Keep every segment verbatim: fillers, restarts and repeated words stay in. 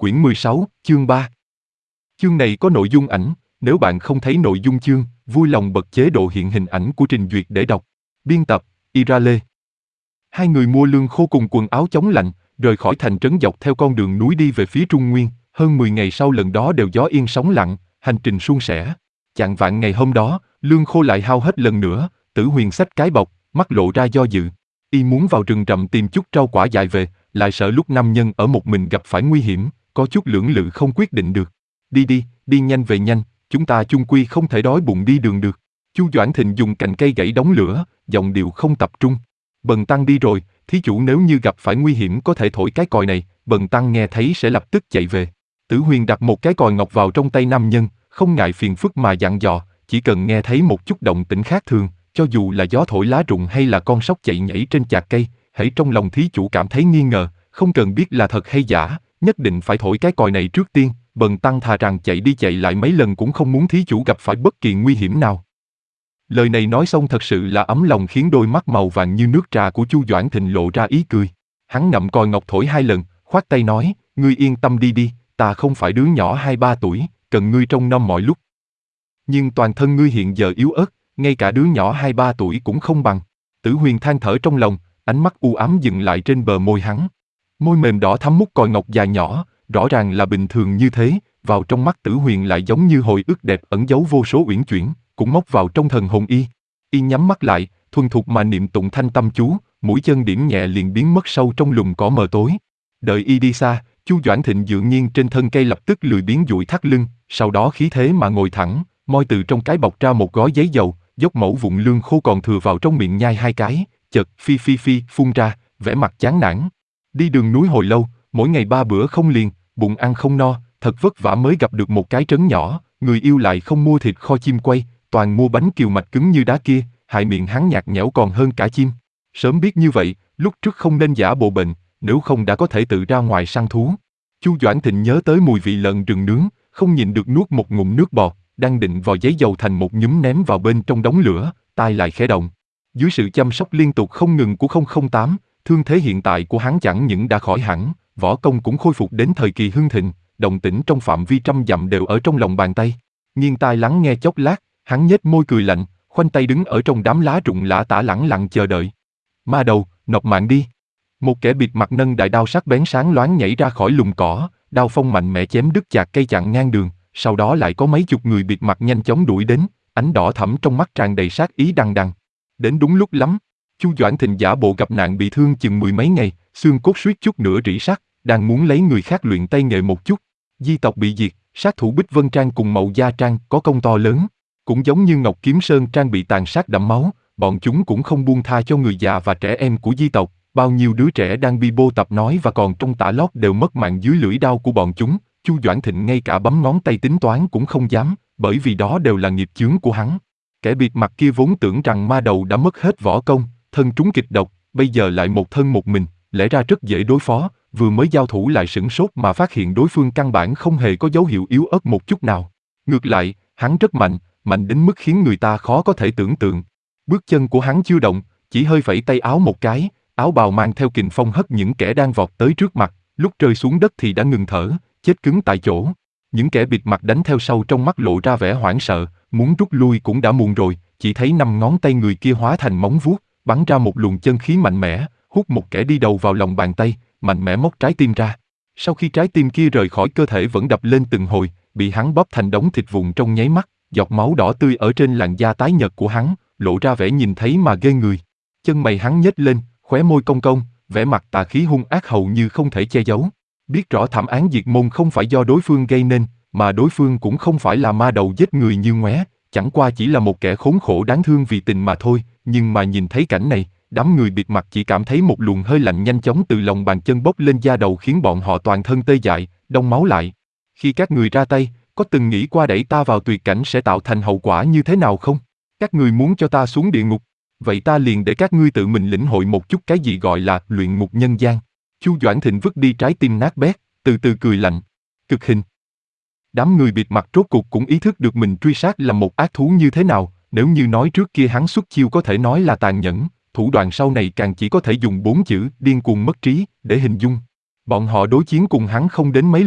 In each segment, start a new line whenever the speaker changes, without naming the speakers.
quyển mười sáu, chương ba. Chương này có nội dung ảnh, nếu bạn không thấy nội dung chương, vui lòng bật chế độ hiện hình ảnh của trình duyệt để đọc. Biên tập, Ira Lê. Hai người mua lương khô cùng quần áo chống lạnh, rời khỏi thành trấn dọc theo con đường núi đi về phía Trung Nguyên, hơn mười ngày sau lần đó đều gió yên sóng lặng, hành trình suôn sẻ. Chạng vạng ngày hôm đó, lương khô lại hao hết lần nữa, Tử Huyền xách cái bọc, mắt lộ ra do dự. Y muốn vào rừng rậm tìm chút rau quả dại về, lại sợ lúc nam nhân ở một mình gặp phải nguy hiểm, có chút lưỡng lự không quyết định được. Đi đi, đi nhanh về nhanh, chúng ta chung quy không thể đói bụng đi đường được. Chu Doãn Thịnh dùng cành cây gãy đống lửa, giọng điệu không tập trung. Bần tăng đi rồi, thí chủ nếu như gặp phải nguy hiểm có thể thổi cái còi này, bần tăng nghe thấy sẽ lập tức chạy về. Tử Huyền đặt một cái còi ngọc vào trong tay nam nhân, không ngại phiền phức mà dặn dò, chỉ cần nghe thấy một chút động tĩnh khác thường, cho dù là gió thổi lá rụng hay là con sóc chạy nhảy trên chạc cây, hãy trong lòng thí chủ cảm thấy nghi ngờ, không cần biết là thật hay giả, nhất định phải thổi cái còi này trước tiên, bần tăng thà rằng chạy đi chạy lại mấy lần cũng không muốn thí chủ gặp phải bất kỳ nguy hiểm nào. Lời này nói xong thật sự là ấm lòng khiến đôi mắt màu vàng như nước trà của Chu Doãn Thịnh lộ ra ý cười. Hắn ngậm còi ngọc thổi hai lần, khoát tay nói, ngươi yên tâm đi đi, ta không phải đứa nhỏ hai ba tuổi, cần ngươi trông nom mọi lúc. Nhưng toàn thân ngươi hiện giờ yếu ớt, ngay cả đứa nhỏ hai ba tuổi cũng không bằng. Tử Huyền than thở trong lòng, ánh mắt u ám dừng lại trên bờ môi hắn. Môi mềm đỏ thắm mút còi ngọc dài nhỏ, rõ ràng là bình thường như thế, vào trong mắt Tử Huyền lại giống như hồi ức đẹp ẩn giấu vô số uyển chuyển, cũng móc vào trong thần hồn y. Y nhắm mắt lại, thuần thục mà niệm tụng thanh tâm chú, mũi chân điểm nhẹ liền biến mất sâu trong lùm cỏ mờ tối. Đợi y đi xa, Chu Doãn Thịnh dựa nghiêng trên thân cây lập tức lười biếng duỗi thắt lưng, sau đó khí thế mà ngồi thẳng, moi từ trong cái bọc ra một gói giấy dầu, dốc mẩu vụn lương khô còn thừa vào trong miệng nhai hai cái, chợt phi phi phi phun ra, vẻ mặt chán nản. Đi đường núi hồi lâu, mỗi ngày ba bữa không liền, bụng ăn không no, thật vất vả mới gặp được một cái trấn nhỏ, người yêu lại không mua thịt kho chim quay, toàn mua bánh kiều mạch cứng như đá kia, hại miệng hắn nhạt nhẽo còn hơn cả chim. Sớm biết như vậy, lúc trước không nên giả bộ bệnh, nếu không đã có thể tự ra ngoài săn thú. Chu Doãn Thịnh nhớ tới mùi vị lợn rừng nướng, không nhịn được nuốt một ngụm nước bọt, đang định vò giấy dầu thành một nhúm ném vào bên trong đống lửa, tai lại khẽ động. Dưới sự chăm sóc liên tục không ngừng của không không tám, thương thế hiện tại của hắn chẳng những đã khỏi hẳn, võ công cũng khôi phục đến thời kỳ hưng thịnh, động tĩnh trong phạm vi trăm dặm đều ở trong lòng bàn tay. Nghiêng tai lắng nghe chốc lát, hắn nhếch môi cười lạnh, khoanh tay đứng ở trong đám lá rụng lả tả lẳng lặng chờ đợi. Ma đầu, nộp mạng đi. Một kẻ bịt mặt nâng đại đao sắc bén sáng loáng nhảy ra khỏi lùm cỏ, đao phong mạnh mẽ chém đứt chạc cây chặn ngang đường, sau đó lại có mấy chục người bịt mặt nhanh chóng đuổi đến, ánh đỏ thẫm trong mắt tràn đầy sát ý đằng đằng. Đến đúng lúc lắm, Chu Doãn Thịnh giả bộ gặp nạn bị thương chừng mười mấy ngày, xương cốt suýt chút nữa rỉ sắt, đang muốn lấy người khác luyện tay nghề một chút. Di tộc bị diệt, sát thủ Bích Vân Trang cùng Mậu Gia Trang có công to lớn, cũng giống như Ngọc Kiếm Sơn Trang bị tàn sát đẫm máu, bọn chúng cũng không buông tha cho người già và trẻ em của di tộc. Bao nhiêu đứa trẻ đang bi bô tập nói và còn trong tả lót đều mất mạng dưới lưỡi đao của bọn chúng. Chu Doãn Thịnh ngay cả bấm ngón tay tính toán cũng không dám, bởi vì đó đều là nghiệp chướng của hắn. Kẻ bịt mặt kia vốn tưởng rằng ma đầu đã mất hết võ công, thân trúng kịch độc, bây giờ lại một thân một mình, lẽ ra rất dễ đối phó, vừa mới giao thủ lại sửng sốt mà phát hiện đối phương căn bản không hề có dấu hiệu yếu ớt một chút nào. Ngược lại, hắn rất mạnh, mạnh đến mức khiến người ta khó có thể tưởng tượng. Bước chân của hắn chưa động, chỉ hơi phẩy tay áo một cái, áo bào mang theo kình phong hất những kẻ đang vọt tới trước mặt, lúc rơi xuống đất thì đã ngừng thở, chết cứng tại chỗ. Những kẻ bịt mặt đánh theo sau trong mắt lộ ra vẻ hoảng sợ, muốn rút lui cũng đã muộn rồi, chỉ thấy năm ngón tay người kia hóa thành móng vuốt, bắn ra một luồng chân khí mạnh mẽ, hút một kẻ đi đầu vào lòng bàn tay, mạnh mẽ móc trái tim ra. Sau khi trái tim kia rời khỏi cơ thể vẫn đập lên từng hồi, bị hắn bóp thành đống thịt vụn trong nháy mắt, giọt máu đỏ tươi ở trên làn da tái nhợt của hắn, lộ ra vẻ nhìn thấy mà ghê người. Chân mày hắn nhếch lên, khóe môi cong cong, vẻ mặt tà khí hung ác hầu như không thể che giấu. Biết rõ thảm án diệt môn không phải do đối phương gây nên, mà đối phương cũng không phải là ma đầu giết người như ngoé, chẳng qua chỉ là một kẻ khốn khổ đáng thương vì tình mà thôi. Nhưng mà nhìn thấy cảnh này, đám người bịt mặt chỉ cảm thấy một luồng hơi lạnh nhanh chóng từ lòng bàn chân bốc lên da đầu khiến bọn họ toàn thân tê dại, đông máu lại. Khi các người ra tay, có từng nghĩ qua đẩy ta vào tuyệt cảnh sẽ tạo thành hậu quả như thế nào không? Các người muốn cho ta xuống địa ngục, vậy ta liền để các ngươi tự mình lĩnh hội một chút cái gì gọi là luyện ngục nhân gian. Chu Doãn Thịnh vứt đi trái tim nát bét, từ từ cười lạnh. Cực hình. Đám người bịt mặt rốt cuộc cũng ý thức được mình truy sát là một ác thú như thế nào, nếu như nói trước kia hắn xuất chiêu có thể nói là tàn nhẫn, thủ đoạn sau này càng chỉ có thể dùng bốn chữ điên cuồng mất trí để hình dung. Bọn họ đối chiến cùng hắn không đến mấy lượt,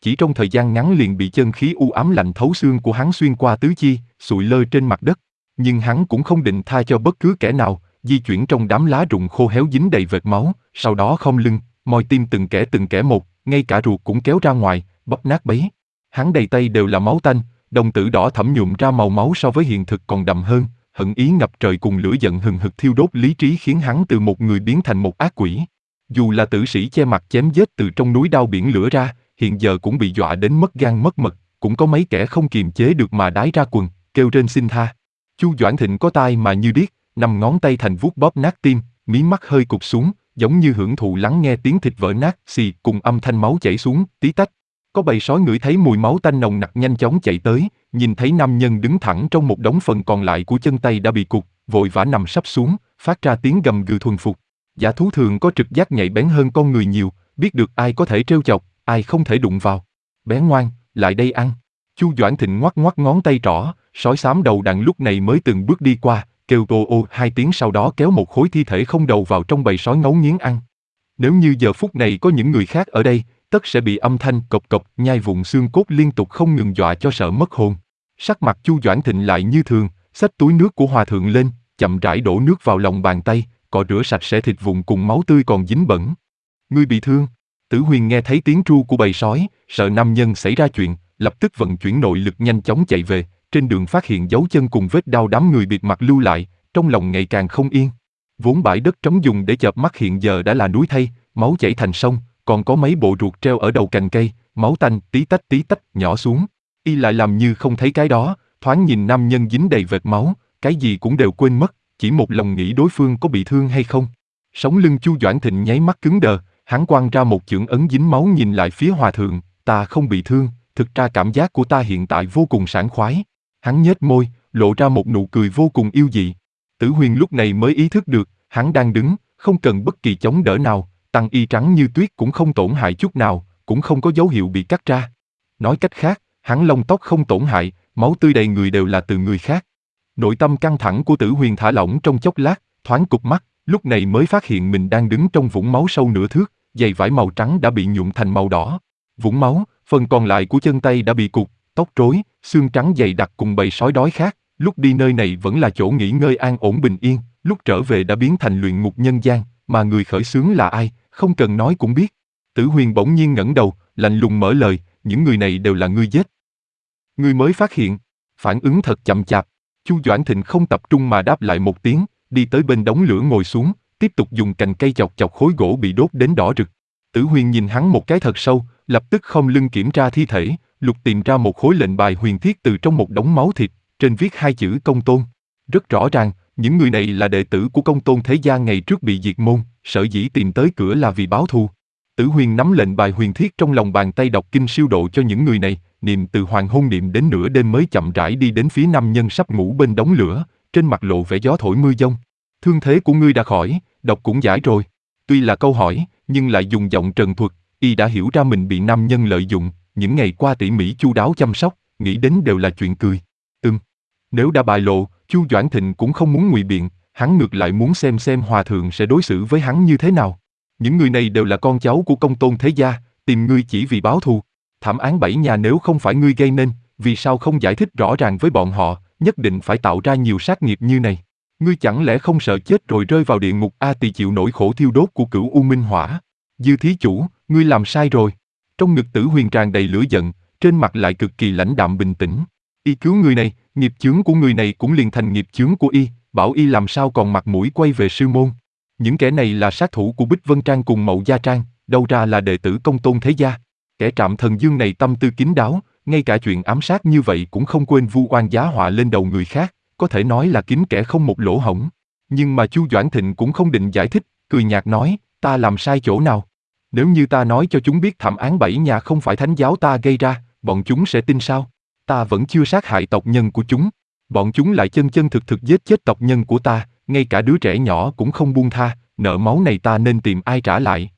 chỉ trong thời gian ngắn liền bị chân khí u ám lạnh thấu xương của hắn xuyên qua tứ chi, sụi lơ trên mặt đất. Nhưng hắn cũng không định tha cho bất cứ kẻ nào, di chuyển trong đám lá rụng khô héo dính đầy vệt máu, sau đó khom lưng, moi tim từng kẻ từng kẻ một, ngay cả ruột cũng kéo ra ngoài, bóp nát bấy. Hắn đầy tay đều là máu tanh, đồng tử đỏ thẫm nhuộm ra màu máu so với hiện thực còn đậm hơn, hận ý ngập trời cùng lửa giận hừng hực thiêu đốt lý trí khiến hắn từ một người biến thành một ác quỷ. Dù là tử sĩ che mặt chém giết từ trong núi đao biển lửa ra, hiện giờ cũng bị dọa đến mất gan mất mật, cũng có mấy kẻ không kiềm chế được mà đái ra quần, kêu rên xin tha. Chu Doãn Thịnh có tai mà như điếc, năm ngón tay thành vuốt bóp nát tim, mí mắt hơi cụp xuống, giống như hưởng thụ lắng nghe tiếng thịt vỡ nát, xì cùng âm thanh máu chảy xuống, tí tách. Có bầy sói ngửi thấy mùi máu tanh nồng nặc nhanh chóng chạy tới, nhìn thấy nam nhân đứng thẳng trong một đống phần còn lại của chân tay đã bị cụt, vội vã nằm sắp xuống, phát ra tiếng gầm gừ thuần phục. Dã thú thường có trực giác nhạy bén hơn con người nhiều, biết được ai có thể trêu chọc, ai không thể đụng vào. Bé ngoan, lại đây ăn. Chu Doãn Thịnh ngoắc ngoắc ngón tay trỏ, sói xám đầu đàn lúc này mới từng bước đi qua, kêu ô ô hai tiếng sau đó kéo một khối thi thể không đầu vào trong bầy sói ngấu nghiến ăn. Nếu như giờ phút này có những người khác ở đây, tất sẽ bị âm thanh cộc cộc nhai vụn xương cốt liên tục không ngừng dọa cho sợ mất hồn. Sắc mặt Chu Doãn Thịnh lại như thường, xách túi nước của hòa thượng lên, chậm rãi đổ nước vào lòng bàn tay, cọ rửa sạch sẽ thịt vụn cùng máu tươi còn dính bẩn. Ngươi bị thương? Tử Huyền nghe thấy tiếng tru của bầy sói, sợ nam nhân xảy ra chuyện, lập tức vận chuyển nội lực nhanh chóng chạy về, trên đường phát hiện dấu chân cùng vết đao đám người bịt mặt lưu lại, trong lòng ngày càng không yên. Vốn bãi đất trống dùng để chợp mắt hiện giờ đã là núi thây, máu chảy thành sông, còn có mấy bộ ruột treo ở đầu cành cây, máu tanh tí tách tí tách nhỏ xuống. Y lại làm như không thấy cái đó, thoáng nhìn nam nhân dính đầy vệt máu, cái gì cũng đều quên mất, chỉ một lòng nghĩ đối phương có bị thương hay không. Sống lưng Chu Doãn Thịnh nháy mắt cứng đờ, hắn quăng ra một chưởng ấn dính máu nhìn lại phía hòa thượng, ta không bị thương, thực ra cảm giác của ta hiện tại vô cùng sảng khoái. Hắn nhếch môi, lộ ra một nụ cười vô cùng yêu dị. Tử Huyền lúc này mới ý thức được, hắn đang đứng, không cần bất kỳ chống đỡ nào, tăng y trắng như tuyết cũng không tổn hại chút nào, cũng không có dấu hiệu bị cắt ra. Nói cách khác, hắn lông tóc không tổn hại, máu tươi đầy người đều là từ người khác. Nội tâm căng thẳng của Tử Huyền thả lỏng trong chốc lát, thoáng cụp mắt, lúc này mới phát hiện mình đang đứng trong vũng máu sâu nửa thước, giày vải màu trắng đã bị nhuộm thành màu đỏ. Vũng máu, phần còn lại của chân tay đã bị cụt, tóc rối, xương trắng dày đặc cùng bầy sói đói khát. Lúc đi nơi này vẫn là chỗ nghỉ ngơi an ổn bình yên, lúc trở về đã biến thành luyện ngục nhân gian, mà người khởi xướng là ai, không cần nói cũng biết. Tử Huyền bỗng nhiên ngẩng đầu, lạnh lùng mở lời, những người này đều là ngươi giết. Ngươi mới phát hiện, phản ứng thật chậm chạp. Chu Doãn Thịnh không tập trung mà đáp lại một tiếng, đi tới bên đống lửa ngồi xuống, tiếp tục dùng cành cây chọc chọc khối gỗ bị đốt đến đỏ rực. Tử Huyền nhìn hắn một cái thật sâu, lập tức khom lưng kiểm tra thi thể, lục tìm ra một khối lệnh bài huyền thiết từ trong một đống máu thịt, trên viết hai chữ Công Tôn. Rất rõ ràng, những người này là đệ tử của Công Tôn Thế Gia ngày trước bị diệt môn, sở dĩ tìm tới cửa là vì báo thù. Tử Huyền nắm lệnh bài huyền thiết trong lòng bàn tay đọc kinh siêu độ cho những người này, niệm từ hoàng hôn niệm đến nửa đêm mới chậm rãi đi đến phía nam nhân sắp ngủ bên đống lửa, trên mặt lộ vẻ gió thổi mưa giông. Thương thế của ngươi đã khỏi, độc cũng giải rồi. Tuy là câu hỏi, nhưng lại dùng giọng trần thuật, y đã hiểu ra mình bị nam nhân lợi dụng, những ngày qua tỉ mỉ chu đáo chăm sóc, nghĩ đến đều là chuyện cười. Ừm. Nếu đã bại lộ, Chu Doãn Thịnh cũng không muốn ngụy biện, hắn ngược lại muốn xem xem hòa thượng sẽ đối xử với hắn như thế nào. Những người này đều là con cháu của Công Tôn Thế Gia, tìm ngươi chỉ vì báo thù. Thảm án bảy nhà nếu không phải ngươi gây nên, vì sao không giải thích rõ ràng với bọn họ, nhất định phải tạo ra nhiều sát nghiệp như này. Ngươi chẳng lẽ không sợ chết rồi rơi vào địa ngục A Tỳ chịu nỗi khổ thiêu đốt của Cửu U Minh Hỏa? Dư thí chủ, ngươi làm sai rồi. Trong ngực Tử Huyền tràn đầy lửa giận, trên mặt lại cực kỳ lãnh đạm bình tĩnh. Y cứu người này, nghiệp chướng của người này cũng liền thành nghiệp chướng của y, bảo y làm sao còn mặt mũi quay về sư môn. Những kẻ này là sát thủ của Bích Vân Trang cùng Mậu Gia Trang, đâu ra là đệ tử Công Tôn Thế Gia. Kẻ Trạm Thần Dương này tâm tư kín đáo, ngay cả chuyện ám sát như vậy cũng không quên vu oan giá họa lên đầu người khác, có thể nói là kín kẻ không một lỗ hổng. Nhưng mà Chu Doãn Thịnh cũng không định giải thích, cười nhạt nói, ta làm sai chỗ nào? Nếu như ta nói cho chúng biết thảm án bảy nhà không phải thánh giáo ta gây ra, bọn chúng sẽ tin sao? Ta vẫn chưa sát hại tộc nhân của chúng, bọn chúng lại chân chân thực thực giết chết tộc nhân của ta, ngay cả đứa trẻ nhỏ cũng không buông tha, nợ máu này ta nên tìm ai trả lại?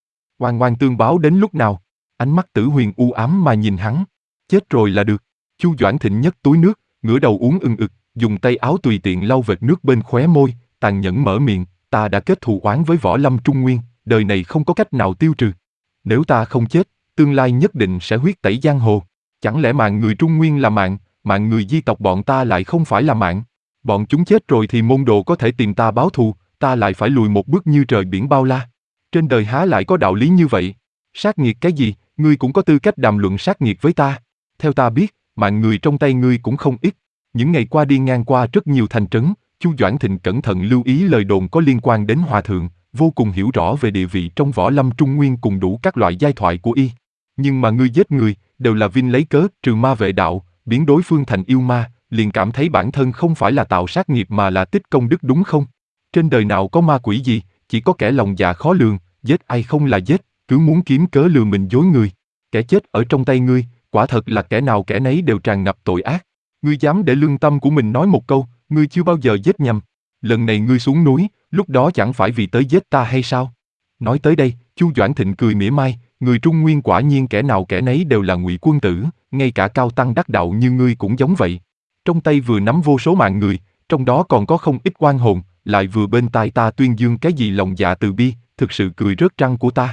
Oan oan tương báo đến lúc nào? Ánh mắt Tử Huyền u ám mà nhìn hắn. Chết rồi là được. Chu Doãn Thịnh nhấc túi nước, ngửa đầu uống ưng ực, dùng tay áo tùy tiện lau vệt nước bên khóe môi, tàn nhẫn mở miệng, ta đã kết thù oán với Võ Lâm Trung Nguyên, đời này không có cách nào tiêu trừ. Nếu ta không chết, tương lai nhất định sẽ huyết tẩy giang hồ. Chẳng lẽ mạng người Trung Nguyên là mạng, mạng người di tộc bọn ta lại không phải là mạng? Bọn chúng chết rồi thì môn đồ có thể tìm ta báo thù, ta lại phải lùi một bước như trời biển bao la. Trên đời há lại có đạo lý như vậy? Sát nghiệt cái gì, ngươi cũng có tư cách đàm luận sát nghiệt với ta. Theo ta biết, mạng người trong tay ngươi cũng không ít. Những ngày qua đi ngang qua rất nhiều thành trấn, Chu Doãn Thịnh cẩn thận lưu ý lời đồn có liên quan đến Hòa Thượng, vô cùng hiểu rõ về địa vị trong võ lâm Trung Nguyên cùng đủ các loại giai thoại của y. Nhưng mà ngươi giết người, đều là vinh lấy cớ trừ ma vệ đạo, biến đối phương thành yêu ma, liền cảm thấy bản thân không phải là tạo sát nghiệp mà là tích công đức đúng không? Trên đời nào có ma quỷ gì, chỉ có kẻ lòng dạ khó lường, giết ai không là giết, cứ muốn kiếm cớ lừa mình dối người. Kẻ chết ở trong tay ngươi, quả thật là kẻ nào kẻ nấy đều tràn ngập tội ác. Ngươi dám để lương tâm của mình nói một câu, ngươi chưa bao giờ giết nhầm. Lần này ngươi xuống núi, lúc đó chẳng phải vì tới giết ta hay sao? Nói tới đây, Chu Doãn Thịnh cười mỉa mai, người Trung Nguyên quả nhiên kẻ nào kẻ nấy đều là ngụy quân tử, ngay cả cao tăng đắc đạo như ngươi cũng giống vậy. Trong tay vừa nắm vô số mạng người, trong đó còn có không ít oan hồn, lại vừa bên tai ta tuyên dương cái gì lòng dạ từ bi, thực sự cười rớt răng của ta.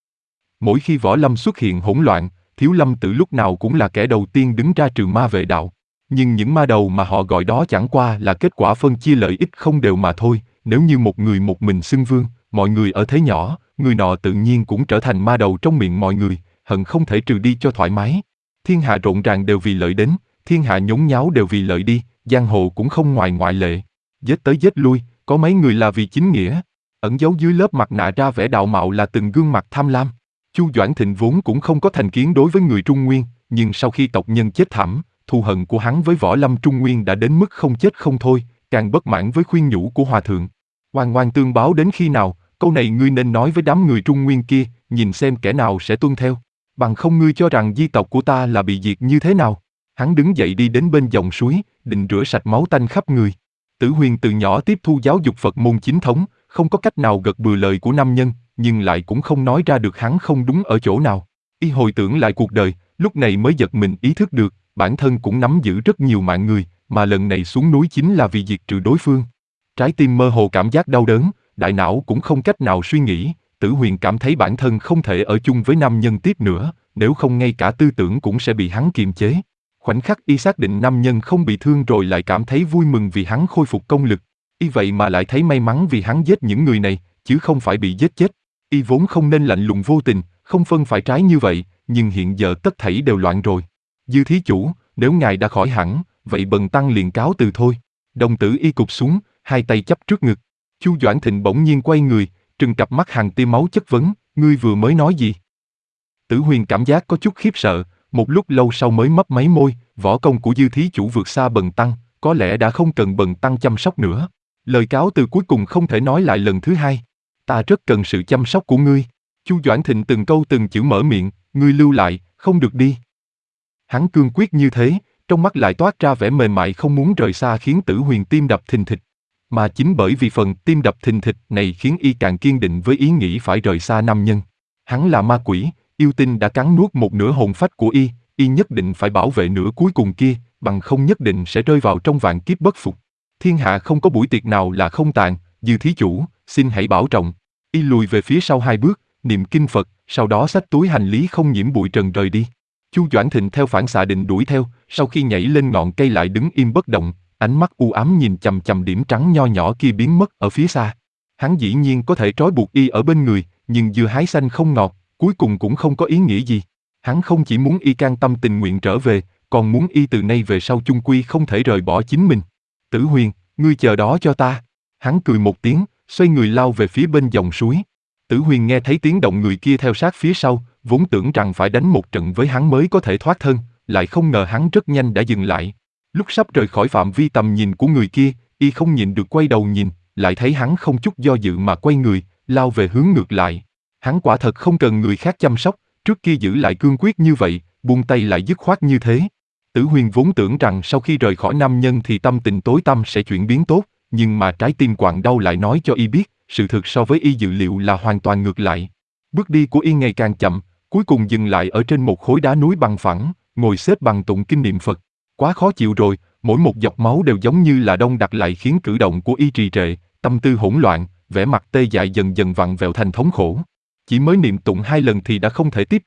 Mỗi khi võ lâm xuất hiện hỗn loạn, Thiếu Lâm Tự lúc nào cũng là kẻ đầu tiên đứng ra trừ ma vệ đạo. Nhưng những ma đầu mà họ gọi đó chẳng qua là kết quả phân chia lợi ích không đều mà thôi. Nếu như một người một mình xưng vương, mọi người ở thế nhỏ, người nọ tự nhiên cũng trở thành ma đầu trong miệng mọi người, hận không thể trừ đi cho thoải mái. Thiên hạ rộn ràng đều vì lợi đến, thiên hạ nhốn nháo đều vì lợi đi, giang hồ cũng không ngoài ngoại lệ. Giết tới giết lui, có mấy người là vì chính nghĩa, ẩn giấu dưới lớp mặt nạ ra vẻ đạo mạo là từng gương mặt tham lam. Chu Doãn Thịnh vốn cũng không có thành kiến đối với người Trung Nguyên, nhưng sau khi tộc nhân chết thảm, thù hận của hắn với võ lâm Trung Nguyên đã đến mức không chết không thôi, càng bất mãn với khuyên nhủ của Hòa Thượng. Oan oan tương báo đến khi nào, câu này ngươi nên nói với đám người Trung Nguyên kia, nhìn xem kẻ nào sẽ tuân theo. Bằng không ngươi cho rằng di tộc của ta là bị diệt như thế nào? Hắn đứng dậy đi đến bên dòng suối, định rửa sạch máu tanh khắp người. Tử Huyền từ nhỏ tiếp thu giáo dục Phật môn chính thống, không có cách nào gật bừa lời của nam nhân, nhưng lại cũng không nói ra được hắn không đúng ở chỗ nào. Y hồi tưởng lại cuộc đời, lúc này mới giật mình ý thức được, bản thân cũng nắm giữ rất nhiều mạng người, mà lần này xuống núi chính là vì diệt trừ đối phương. Trái tim mơ hồ cảm giác đau đớn, đại não cũng không cách nào suy nghĩ, Tử Huyền cảm thấy bản thân không thể ở chung với nam nhân tiếp nữa, nếu không ngay cả tư tưởng cũng sẽ bị hắn kiềm chế. Khoảnh khắc y xác định nam nhân không bị thương rồi lại cảm thấy vui mừng vì hắn khôi phục công lực. Y vậy mà lại thấy may mắn vì hắn giết những người này, chứ không phải bị giết chết. Y vốn không nên lạnh lùng vô tình, không phân phải trái như vậy, nhưng hiện giờ tất thảy đều loạn rồi. Dư thí chủ, nếu ngài đã khỏi hẳn, vậy bần tăng liền cáo từ thôi. Đồng tử y cụp xuống, hai tay chắp trước ngực. Chu Doãn Thịnh bỗng nhiên quay người, trừng cặp mắt hàng tia máu chất vấn, ngươi vừa mới nói gì? Tử Huyền cảm giác có chút khiếp sợ, một lúc lâu sau mới mấp máy môi, võ công của dư thí chủ vượt xa bần tăng, có lẽ đã không cần bần tăng chăm sóc nữa. Lời cáo từ cuối cùng không thể nói lại lần thứ hai. Ta rất cần sự chăm sóc của ngươi. Chu Doãn Thịnh từng câu từng chữ mở miệng, ngươi lưu lại, không được đi. Hắn cương quyết như thế, trong mắt lại toát ra vẻ mềm mại không muốn rời xa khiến Tử Huyền tim đập thình thịch. Mà chính bởi vì phần tim đập thình thịch này khiến y càng kiên định với ý nghĩ phải rời xa nam nhân. Hắn là ma quỷ, yêu tinh đã cắn nuốt một nửa hồn phách của y, y nhất định phải bảo vệ nửa cuối cùng kia, bằng không nhất định sẽ rơi vào trong vạn kiếp bất phục. Thiên hạ không có buổi tiệc nào là không tàn, dư thí chủ, xin hãy bảo trọng. Y lùi về phía sau hai bước, niệm kinh Phật, sau đó xách túi hành lý không nhiễm bụi trần rời đi. Chu Doãn Thịnh theo phản xạ định đuổi theo, sau khi nhảy lên ngọn cây lại đứng im bất động, ánh mắt u ám nhìn chằm chằm điểm trắng nho nhỏ kia biến mất ở phía xa. Hắn dĩ nhiên có thể trói buộc y ở bên người, nhưng dưa hái xanh không ngọt, cuối cùng cũng không có ý nghĩa gì. Hắn không chỉ muốn y can tâm tình nguyện trở về, còn muốn y từ nay về sau chung quy không thể rời bỏ chính mình. Tử Huyền, ngươi chờ đó cho ta. Hắn cười một tiếng, xoay người lao về phía bên dòng suối. Tử Huyền nghe thấy tiếng động người kia theo sát phía sau, vốn tưởng rằng phải đánh một trận với hắn mới có thể thoát thân, lại không ngờ hắn rất nhanh đã dừng lại. Lúc sắp rời khỏi phạm vi tầm nhìn của người kia, y không nhìn được quay đầu nhìn, lại thấy hắn không chút do dự mà quay người, lao về hướng ngược lại. Hắn quả thật không cần người khác chăm sóc, trước kia giữ lại cương quyết như vậy, buông tay lại dứt khoát như thế. Tử Huyền vốn tưởng rằng sau khi rời khỏi nam nhân thì tâm tình tối tăm sẽ chuyển biến tốt, nhưng mà trái tim quặn đau lại nói cho y biết, sự thực so với y dự liệu là hoàn toàn ngược lại. Bước đi của y ngày càng chậm, cuối cùng dừng lại ở trên một khối đá núi bằng phẳng, ngồi xếp bằng tụng kinh niệm Phật. Quá khó chịu rồi, mỗi một giọt máu đều giống như là đông đặc lại khiến cử động của y trì trệ, tâm tư hỗn loạn, vẻ mặt tê dại dần dần vặn vẹo thành thống khổ. Chỉ mới niệm tụng hai lần thì đã không thể tiếp tục,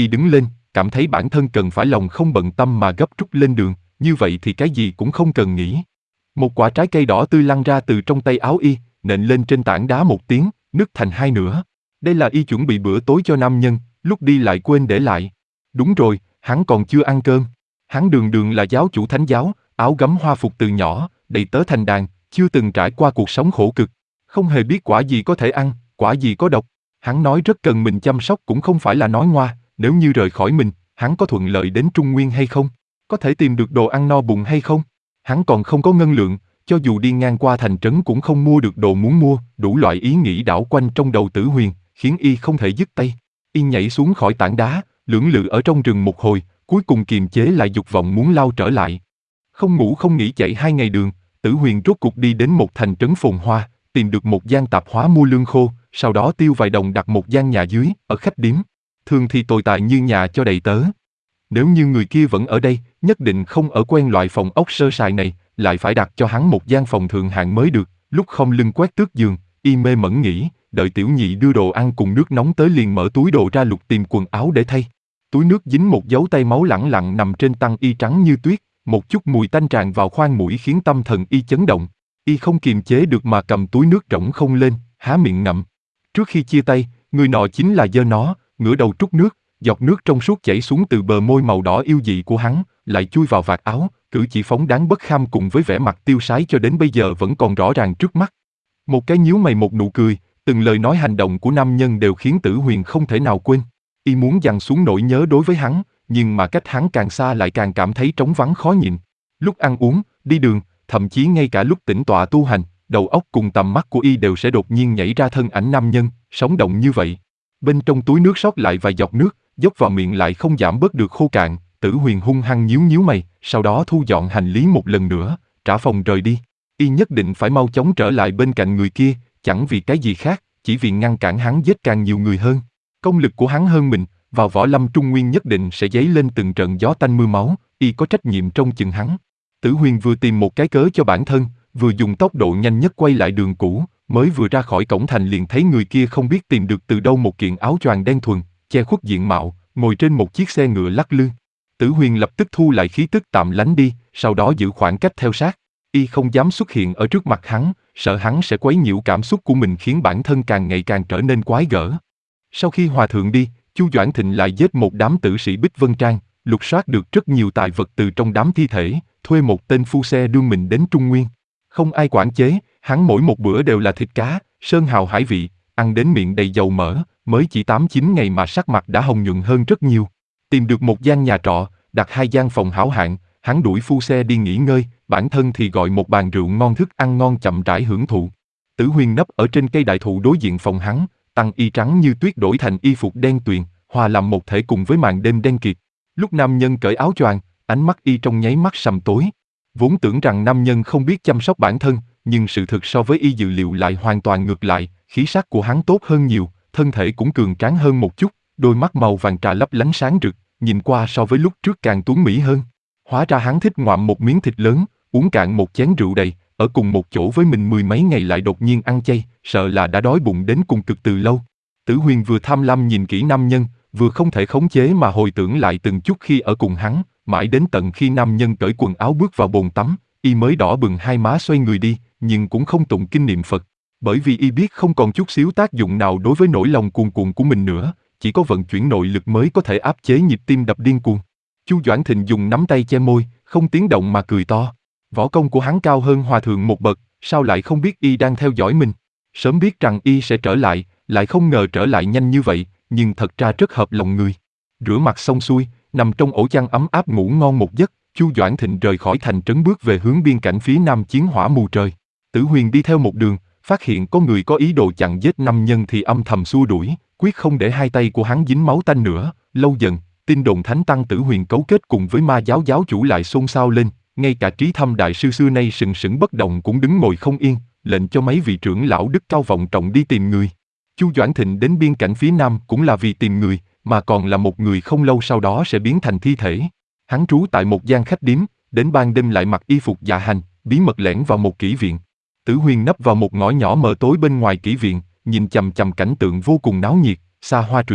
Y đứng lên, cảm thấy bản thân cần phải lòng không bận tâm mà gấp rút lên đường, như vậy thì cái gì cũng không cần nghĩ. Một quả trái cây đỏ tươi lăn ra từ trong tay áo Y, nện lên trên tảng đá một tiếng, nứt thành hai nửa. Đây là Y chuẩn bị bữa tối cho nam nhân, lúc đi lại quên để lại. Đúng rồi, hắn còn chưa ăn cơm. Hắn đường đường là giáo chủ thánh giáo, áo gấm hoa phục từ nhỏ, đầy tớ thành đàn, chưa từng trải qua cuộc sống khổ cực. Không hề biết quả gì có thể ăn, quả gì có độc. Hắn nói rất cần mình chăm sóc cũng không phải là nói ngoa, nếu như rời khỏi mình, hắn có thuận lợi đến Trung Nguyên hay không? Có thể tìm được đồ ăn no bụng hay không? Hắn còn không có ngân lượng, cho dù đi ngang qua thành trấn cũng không mua được đồ muốn mua, đủ loại ý nghĩ đảo quanh trong đầu Tử Huyền, khiến Y không thể dứt tay. Y nhảy xuống khỏi tảng đá, lưỡng lự ở trong rừng một hồi, cuối cùng kiềm chế lại dục vọng muốn lao trở lại. Không ngủ không nghỉ chạy hai ngày đường, Tử Huyền rốt cuộc đi đến một thành trấn phồn hoa, tìm được một gian tạp hóa mua lương khô, sau đó tiêu vài đồng đặt một gian nhà dưới, ở khách điếm. Thường thì tồi tài như nhà cho đầy tớ. Nếu như người kia vẫn ở đây, nhất định không ở quen loại phòng ốc sơ sài này, lại phải đặt cho hắn một gian phòng thượng hạng mới được. Lúc không lưng quét tước giường, Y mê mẩn nghĩ, đợi tiểu nhị đưa đồ ăn cùng nước nóng tới liền mở túi đồ ra lục tìm quần áo để thay. Túi nước dính một dấu tay máu lẳng lặng nằm trên tăng Y trắng như tuyết, một chút mùi tanh tràn vào khoang mũi khiến tâm thần Y chấn động. Y không kiềm chế được mà cầm túi nước rỗng không lên, há miệng ngậm. Trước khi chia tay, người nọ chính là giơ nó, ngửa đầu trút nước, giọt nước trong suốt chảy xuống từ bờ môi màu đỏ yêu dị của hắn, lại chui vào vạt áo, cử chỉ phóng đáng bất kham cùng với vẻ mặt tiêu sái cho đến bây giờ vẫn còn rõ ràng trước mắt. Một cái nhíu mày một nụ cười, từng lời nói hành động của nam nhân đều khiến Tử Huyền không thể nào quên. Y muốn dằn xuống nỗi nhớ đối với hắn, nhưng mà cách hắn càng xa lại càng cảm thấy trống vắng khó nhịn. Lúc ăn uống, đi đường, thậm chí ngay cả lúc tĩnh tọa tu hành, đầu óc cùng tầm mắt của Y đều sẽ đột nhiên nhảy ra thân ảnh nam nhân, sống động như vậy. Bên trong túi nước sót lại vài giọt nước, dốc vào miệng lại không giảm bớt được khô cạn. Tử Huyền hung hăng nhíu nhíu mày, sau đó thu dọn hành lý một lần nữa, trả phòng rời đi. Y nhất định phải mau chóng trở lại bên cạnh người kia, chẳng vì cái gì khác, chỉ vì ngăn cản hắn giết càng nhiều người hơn. Công lực của hắn hơn mình, vào võ lâm Trung Nguyên nhất định sẽ dấy lên từng trận gió tanh mưa máu, Y có trách nhiệm trông chừng hắn. Tử Huyền vừa tìm một cái cớ cho bản thân, vừa dùng tốc độ nhanh nhất quay lại đường cũ, mới vừa ra khỏi cổng thành liền thấy người kia không biết tìm được từ đâu một kiện áo choàng đen thuần, che khuất diện mạo, ngồi trên một chiếc xe ngựa lắc lư. Tử Huyền lập tức thu lại khí tức tạm lánh đi, sau đó giữ khoảng cách theo sát. Y không dám xuất hiện ở trước mặt hắn, sợ hắn sẽ quấy nhiễu cảm xúc của mình khiến bản thân càng ngày càng trở nên quái gở. Sau khi hòa thượng đi, Chu Doãn Thịnh lại giết một đám tử sĩ Bích Vân Trang, lục soát được rất nhiều tài vật từ trong đám thi thể, thuê một tên phu xe đưa mình đến Trung Nguyên. Không ai quản chế, hắn mỗi một bữa đều là thịt cá, sơn hào hải vị, ăn đến miệng đầy dầu mỡ, mới chỉ tám chín ngày mà sắc mặt đã hồng nhuận hơn rất nhiều. Tìm được một gian nhà trọ, đặt hai gian phòng hảo hạng, hắn đuổi phu xe đi nghỉ ngơi, bản thân thì gọi một bàn rượu ngon thức ăn ngon chậm rãi hưởng thụ. Tử Huyền nấp ở trên cây đại thụ đối diện phòng hắn, tăng y trắng như tuyết đổi thành y phục đen tuyền, hòa làm một thể cùng với màn đêm đen kịt. Lúc nam nhân cởi áo choàng, ánh mắt y trong nháy mắt sầm tối. Vốn tưởng rằng nam nhân không biết chăm sóc bản thân, nhưng sự thực so với y dự liệu lại hoàn toàn ngược lại, khí sắc của hắn tốt hơn nhiều, thân thể cũng cường tráng hơn một chút, đôi mắt màu vàng trà lấp lánh sáng rực, nhìn qua so với lúc trước càng tuấn mỹ hơn. Hóa ra hắn thích ngoạm một miếng thịt lớn, uống cạn một chén rượu đầy, ở cùng một chỗ với mình mười mấy ngày lại đột nhiên ăn chay, sợ là đã đói bụng đến cùng cực từ lâu. Tử Huyền vừa tham lam nhìn kỹ nam nhân, vừa không thể khống chế mà hồi tưởng lại từng chút khi ở cùng hắn, mãi đến tận khi nam nhân cởi quần áo bước vào bồn tắm, y mới đỏ bừng hai má xoay người đi, nhưng cũng không tụng kinh niệm Phật, bởi vì y biết không còn chút xíu tác dụng nào đối với nỗi lòng cuồn cuộn của mình nữa, chỉ có vận chuyển nội lực mới có thể áp chế nhịp tim đập điên cuồng. Chu Doãn Thịnh dùng nắm tay che môi, không tiếng động mà cười to. Võ công của hắn cao hơn hòa thượng một bậc, sao lại không biết y đang theo dõi mình? Sớm biết rằng y sẽ trở lại, lại không ngờ trở lại nhanh như vậy, nhưng thật ra rất hợp lòng người. Rửa mặt xong xuôi, nằm trong ổ chăn ấm áp ngủ ngon một giấc, Chu Doãn Thịnh rời khỏi thành trấn bước về hướng biên cảnh phía nam chiến hỏa mù trời. Tử Huyền đi theo một đường, phát hiện có người có ý đồ chặn giết năm nhân thì âm thầm xua đuổi, quyết không để hai tay của hắn dính máu tanh nữa. Lâu dần, tin đồn thánh tăng Tử Huyền cấu kết cùng với ma giáo giáo chủ lại xôn xao lên, ngay cả Trí Thâm đại sư xưa nay sừng sững bất động cũng đứng ngồi không yên, lệnh cho mấy vị trưởng lão đức cao vọng trọng đi tìm người. Chu Doãn Thịnh đến biên cảnh phía nam cũng là vì tìm người, mà còn là một người không lâu sau đó sẽ biến thành thi thể. Hắn trú tại một gian khách điếm, đến ban đêm lại mặc y phục dạ hành, bí mật lẻn vào một kỹ viện. Tử Huyền nấp vào một ngõ nhỏ mờ tối bên ngoài kỹ viện, nhìn chằm chằm cảnh tượng vô cùng náo nhiệt, xa hoa trụy lạc,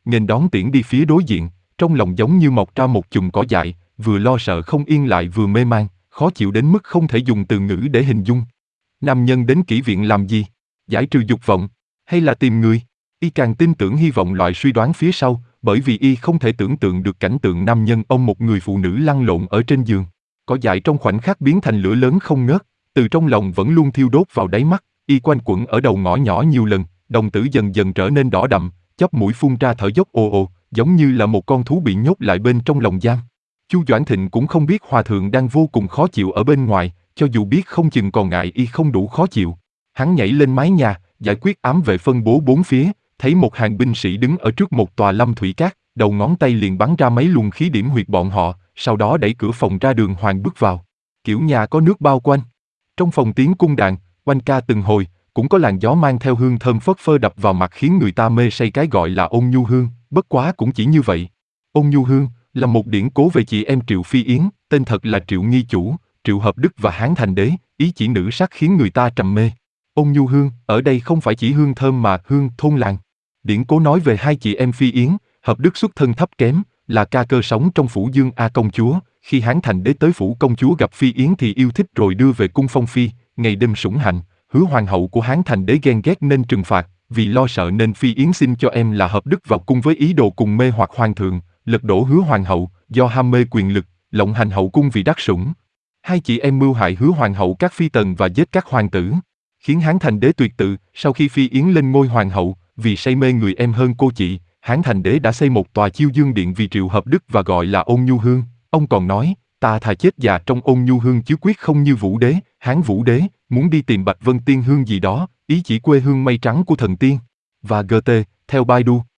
nghênh đón tiễn đi phía đối diện, trong lòng giống như mọc ra một chùm cỏ dại, vừa lo sợ không yên lại vừa mê man, khó chịu đến mức không thể dùng từ ngữ để hình dung. Nam nhân đến kỹ viện làm gì? Giải trừ dục vọng, hay là tìm người? Y càng tin tưởng hy vọng loại suy đoán phía sau, bởi vì y không thể tưởng tượng được cảnh tượng nam nhân ôm một người phụ nữ lăn lộn ở trên giường. Cỏ dại trong khoảnh khắc biến thành lửa lớn không ngớt, từ trong lòng vẫn luôn thiêu đốt vào đáy mắt, y quanh quẩn ở đầu ngõ nhỏ nhiều lần, đồng tử dần dần trở nên đỏ đậm, chóp mũi phun ra thở dốc ồ ồ, giống như là một con thú bị nhốt lại bên trong lồng giam. Chu Doãn Thịnh cũng không biết hòa thượng đang vô cùng khó chịu ở bên ngoài, cho dù biết không chừng còn ngại y không đủ khó chịu. Hắn nhảy lên mái nhà, giải quyết ám vệ phân bố bốn phía, thấy một hàng binh sĩ đứng ở trước một tòa lâm thủy cát, đầu ngón tay liền bắn ra mấy luồng khí điểm huyệt bọn họ, sau đó đẩy cửa phòng ra đường hoàng bước vào. Kiểu nhà có nước bao quanh. Trong phòng tiếng cung đàn, oanh ca từng hồi, cũng có làn gió mang theo hương thơm phất phơ đập vào mặt khiến người ta mê say, cái gọi là ôn nhu hương, bất quá cũng chỉ như vậy. Ôn nhu hương là một điển cố về chị em Triệu Phi Yến, tên thật là Triệu Nghi Chủ, Triệu Hợp Đức và Hán Thành Đế, ý chỉ nữ sắc khiến người ta trầm mê. Ôn nhu hương, ở đây không phải chỉ hương thơm mà hương thôn làng. Điển cố nói về hai chị em Phi Yến, Hợp Đức xuất thân thấp kém, là ca cơ sống trong phủ Dương A công chúa, khi Hán Thành Đế tới phủ công chúa gặp Phi Yến thì yêu thích rồi đưa về cung phong phi, ngày đêm sủng hạnh. Hứa hoàng hậu của Hán Thành Đế ghen ghét nên trừng phạt, vì lo sợ nên Phi Yến xin cho em là Hợp Đức vào cung với ý đồ cùng mê hoặc hoàng thượng, lật đổ Hứa hoàng hậu, do ham mê quyền lực, lộng hành hậu cung vì đắc sủng. Hai chị em mưu hại Hứa hoàng hậu các phi tần và giết các hoàng tử, khiến Hán Thành Đế tuyệt tự. Sau khi Phi Yến lên ngôi hoàng hậu, vì say mê người em hơn cô chị, Hán Thành Đế đã xây một tòa chiêu dương điện vì Triệu Hợp Đức và gọi là Ôn Nhu Hương. Ông còn nói, ta thà chết già trong Ôn Nhu Hương chứ quyết không như Vũ Đế, Hán Vũ Đế, muốn đi tìm Bạch Vân Tiên Hương gì đó, ý chỉ quê hương mây trắng của thần tiên. Và giê tê, theo Baidu,